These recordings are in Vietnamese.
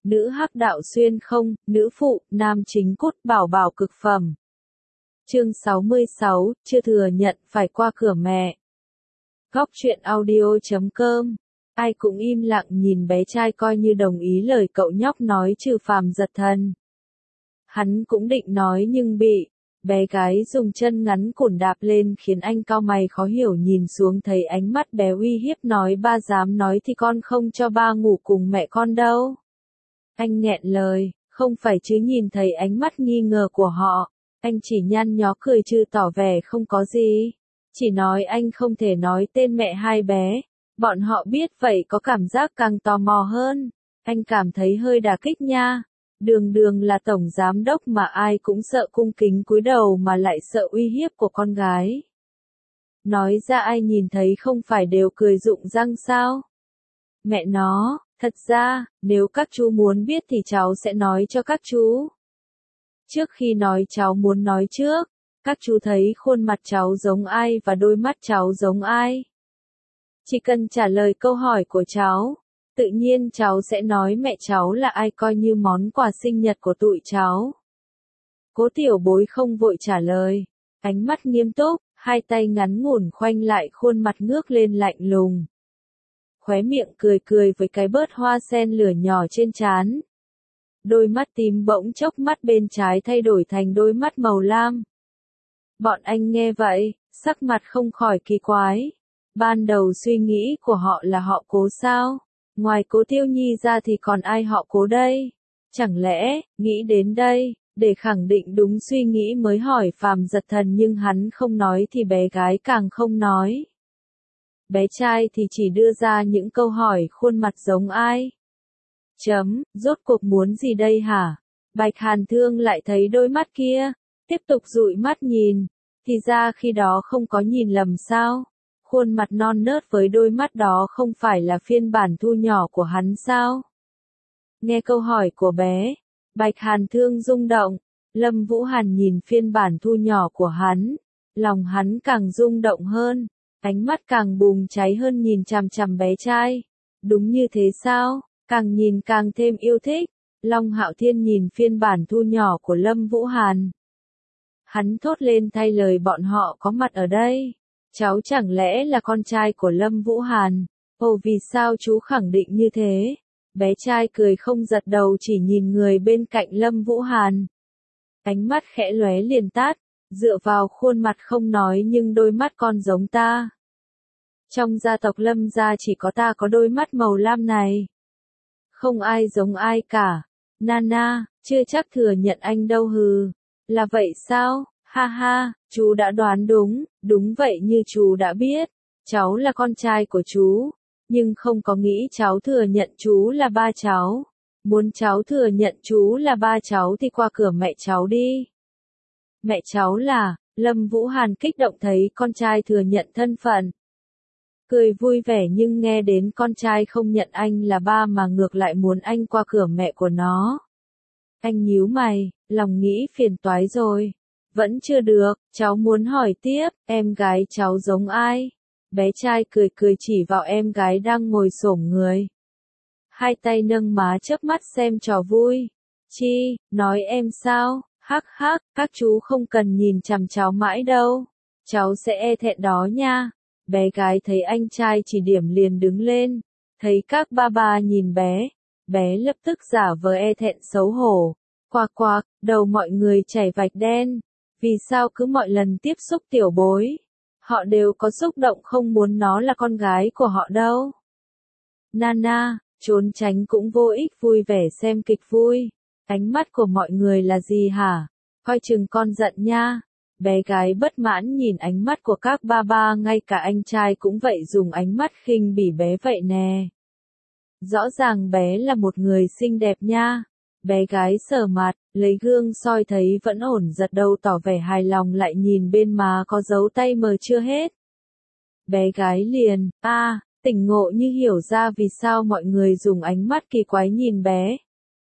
nữ hắc đạo xuyên không, nữ phụ, nam chính cốt bảo bảo cực phẩm. Chương 66, chưa thừa nhận, phải qua cửa mẹ. Góc truyện audio.com. Ai cũng im lặng nhìn bé trai coi như đồng ý lời cậu nhóc nói trừ Phàm Giật Thần. Hắn cũng định nói nhưng bị bé gái dùng chân ngắn cổn đạp lên khiến anh cau mày khó hiểu nhìn xuống thấy ánh mắt bé uy hiếp nói ba dám nói thì con không cho ba ngủ cùng mẹ con đâu. Anh nghẹn lời, không phải chứ nhìn thấy ánh mắt nghi ngờ của họ, anh chỉ nhăn nhó cười trừ tỏ vẻ không có gì. Chỉ nói anh không thể nói tên mẹ hai bé, bọn họ biết vậy có cảm giác càng tò mò hơn. Anh cảm thấy hơi đả kích nha. Đường đường là tổng giám đốc mà ai cũng sợ cung kính cúi đầu mà lại sợ uy hiếp của con gái. Nói ra ai nhìn thấy không phải đều cười rụng răng sao? Mẹ nó, thật ra, nếu các chú muốn biết thì cháu sẽ nói cho các chú. Trước khi nói cháu muốn nói trước, các chú thấy khuôn mặt cháu giống ai và đôi mắt cháu giống ai? Chỉ cần trả lời câu hỏi của cháu, tự nhiên cháu sẽ nói mẹ cháu là ai coi như món quà sinh nhật của tụi cháu. Cố Tiểu Bối không vội trả lời, ánh mắt nghiêm túc, hai tay ngắn ngủn khoanh lại khuôn mặt ngước lên lạnh lùng. Khóe miệng cười cười với cái bớt hoa sen lửa nhỏ trên trán. Đôi mắt tím bỗng chốc mắt bên trái thay đổi thành đôi mắt màu lam. Bọn anh nghe vậy, sắc mặt không khỏi kỳ quái. Ban đầu suy nghĩ của họ là họ Cố sao? Ngoài Cố Tiêu Nhi ra thì còn ai họ Cố đây? Chẳng lẽ, nghĩ đến đây, để khẳng định đúng suy nghĩ mới hỏi Phàm Giật Thần nhưng hắn không nói thì bé gái càng không nói. Bé trai thì chỉ đưa ra những câu hỏi khuôn mặt giống ai? Rốt cuộc muốn gì đây hả? Bạch Hàn Thương lại thấy đôi mắt kia, tiếp tục dụi mắt nhìn, thì ra khi đó không có nhìn lầm sao? Khuôn mặt non nớt với đôi mắt đó không phải là phiên bản thu nhỏ của hắn sao? Nghe câu hỏi của bé, Bạch Hàn Thương rung động, Lâm Vũ Hàn nhìn phiên bản thu nhỏ của hắn, lòng hắn càng rung động hơn, ánh mắt càng bùng cháy hơn nhìn chằm chằm bé trai. Đúng như thế sao? Càng nhìn càng thêm yêu thích. Long Hạo Thiên nhìn phiên bản thu nhỏ của Lâm Vũ Hàn. Hắn thốt lên thay lời bọn họ có mặt ở đây. Cháu chẳng lẽ là con trai của Lâm Vũ Hàn? Ồ vì sao chú khẳng định như thế? Bé trai cười không giật đầu chỉ nhìn người bên cạnh Lâm Vũ Hàn. Ánh mắt khẽ lóe liền tát, dựa vào khuôn mặt không nói nhưng đôi mắt con giống ta. Trong gia tộc Lâm gia chỉ có ta có đôi mắt màu lam này. Không ai giống ai cả. Nana, chưa chắc thừa nhận anh đâu hừ. Là vậy sao? Ha ha, chú đã đoán đúng, đúng vậy như chú đã biết. Cháu là con trai của chú, nhưng không có nghĩ cháu thừa nhận chú là ba cháu. Muốn cháu thừa nhận chú là ba cháu thì qua cửa mẹ cháu đi. Mẹ cháu là, Lâm Vũ Hàn kích động thấy con trai thừa nhận thân phận. Cười vui vẻ nhưng nghe đến con trai không nhận anh là ba mà ngược lại muốn anh qua cửa mẹ của nó. Anh nhíu mày, lòng nghĩ phiền toái rồi. Vẫn chưa được, cháu muốn hỏi tiếp, em gái cháu giống ai? Bé trai cười cười chỉ vào em gái đang ngồi xổm người. Hai tay nâng má chớp mắt xem trò vui. Chi, nói em sao? Hắc hắc, các chú không cần nhìn chằm cháu mãi đâu. Cháu sẽ e thẹn đó nha. Bé gái thấy anh trai chỉ điểm liền đứng lên. Thấy các ba ba nhìn bé. Bé lập tức giả vờ e thẹn xấu hổ. Quạc quạc, đầu mọi người chảy vạch đen. Vì sao cứ mọi lần tiếp xúc Tiểu Bối, họ đều có xúc động không muốn nó là con gái của họ đâu. Nana, trốn tránh cũng vô ích vui vẻ xem kịch vui. Ánh mắt của mọi người là gì hả? Coi chừng con giận nha. Bé gái bất mãn nhìn ánh mắt của các ba ba ngay cả anh trai cũng vậy dùng ánh mắt khinh bỉ bé vậy nè. Rõ ràng bé là một người xinh đẹp nha. Bé gái sờ mặt, lấy gương soi thấy vẫn ổn giật đầu tỏ vẻ hài lòng lại nhìn bên má có dấu tay mờ chưa hết. Bé gái liền, tỉnh ngộ như hiểu ra vì sao mọi người dùng ánh mắt kỳ quái nhìn bé.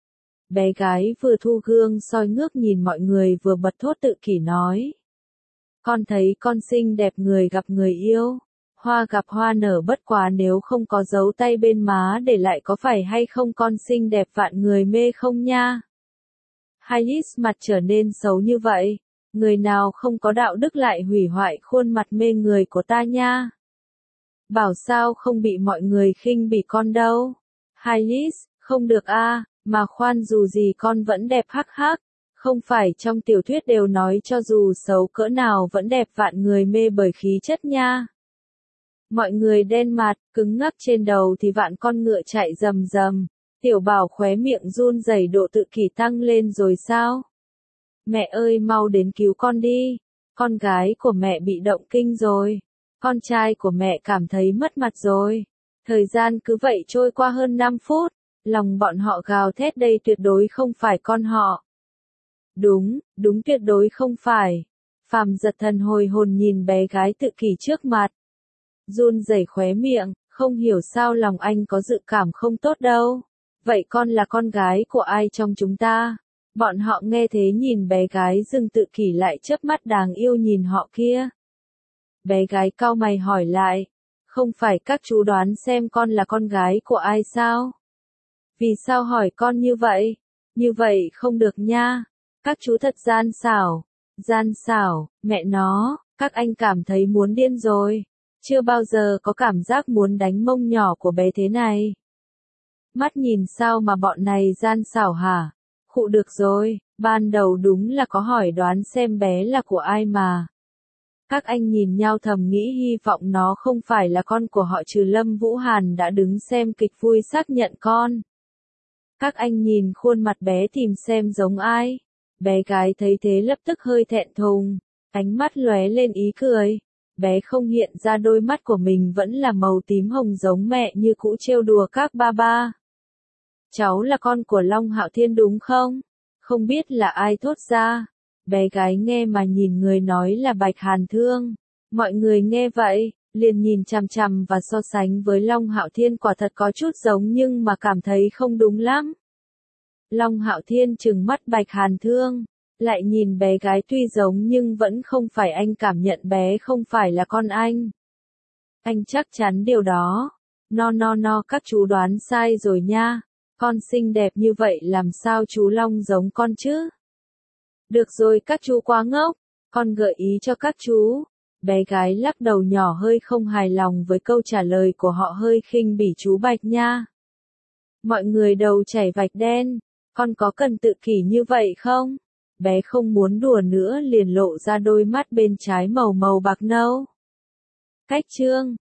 Bé gái vừa thu gương soi ngước nhìn mọi người vừa bật thốt tự kỷ nói. Con thấy con xinh đẹp người gặp người yêu. Hoa gặp hoa nở bất quá nếu không có dấu tay bên má để lại có phải hay không con xinh đẹp vạn người mê không nha. Hayes mặt trở nên xấu như vậy. Người nào không có đạo đức lại hủy hoại khuôn mặt mê người của ta nha. Bảo sao không bị mọi người khinh bỉ con đâu. Hayes, không được a, mà khoan dù gì con vẫn đẹp hắc hắc. Không phải trong tiểu thuyết đều nói cho dù xấu cỡ nào vẫn đẹp vạn người mê bởi khí chất nha. Mọi người đen mặt, cứng ngắc trên đầu thì vạn con ngựa chạy rầm rầm. Tiểu Bảo khóe miệng run rẩy độ tự kỷ tăng lên rồi sao? Mẹ ơi mau đến cứu con đi. Con gái của mẹ bị động kinh rồi. Con trai của mẹ cảm thấy mất mặt rồi. Thời gian cứ vậy trôi qua hơn 5 phút. Lòng bọn họ gào thét đây tuyệt đối không phải con họ. Đúng tuyệt đối không phải. Phàm giật thần hồi hồn nhìn bé gái tự kỷ trước mặt. Run rẩy khóe miệng, không hiểu sao lòng anh có dự cảm không tốt đâu. Vậy con là con gái của ai trong chúng ta? Bọn họ nghe thế nhìn bé gái dừng tự kỷ lại chớp mắt đáng yêu nhìn họ kia. Bé gái cau mày hỏi lại, không phải các chú đoán xem con là con gái của ai sao? Vì sao hỏi con như vậy? Như vậy không được nha. Các chú thật gian xảo, mẹ nó, các anh cảm thấy muốn điên rồi. Chưa bao giờ có cảm giác muốn đánh mông nhỏ của bé thế này. Mắt nhìn sao mà bọn này gian xảo hả? Khụ được rồi, ban đầu đúng là có hỏi đoán xem bé là của ai mà. Các anh nhìn nhau thầm nghĩ hy vọng nó không phải là con của họ trừ Lâm Vũ Hàn đã đứng xem kịch vui xác nhận con. Các anh nhìn khuôn mặt bé tìm xem giống ai. Bé gái thấy thế lập tức hơi thẹn thùng, ánh mắt lóe lên ý cười. Bé không hiện ra đôi mắt của mình vẫn là màu tím hồng giống mẹ như cũ trêu đùa các ba ba. Cháu là con của Long Hạo Thiên đúng không? Không biết là ai thốt ra. Bé gái nghe mà nhìn người nói là Bạch Hàn Thương. Mọi người nghe vậy, liền nhìn chằm chằm và so sánh với Long Hạo Thiên quả thật có chút giống nhưng mà cảm thấy không đúng lắm. Long Hạo Thiên trừng mắt Bạch Hàn Thương, lại nhìn bé gái tuy giống nhưng vẫn không phải anh cảm nhận bé không phải là con anh. Anh chắc chắn điều đó. No các chú đoán sai rồi nha. Con xinh đẹp như vậy làm sao chú Long giống con chứ? Được rồi các chú quá ngốc, con gợi ý cho các chú. Bé gái lắc đầu nhỏ hơi không hài lòng với câu trả lời của họ hơi khinh bỉ chú Bạch nha. Mọi người đầu chảy vạch đen, con có cần tự kỷ như vậy không? Bé không muốn đùa nữa liền lộ ra đôi mắt bên trái màu bạc nâu. Cách chương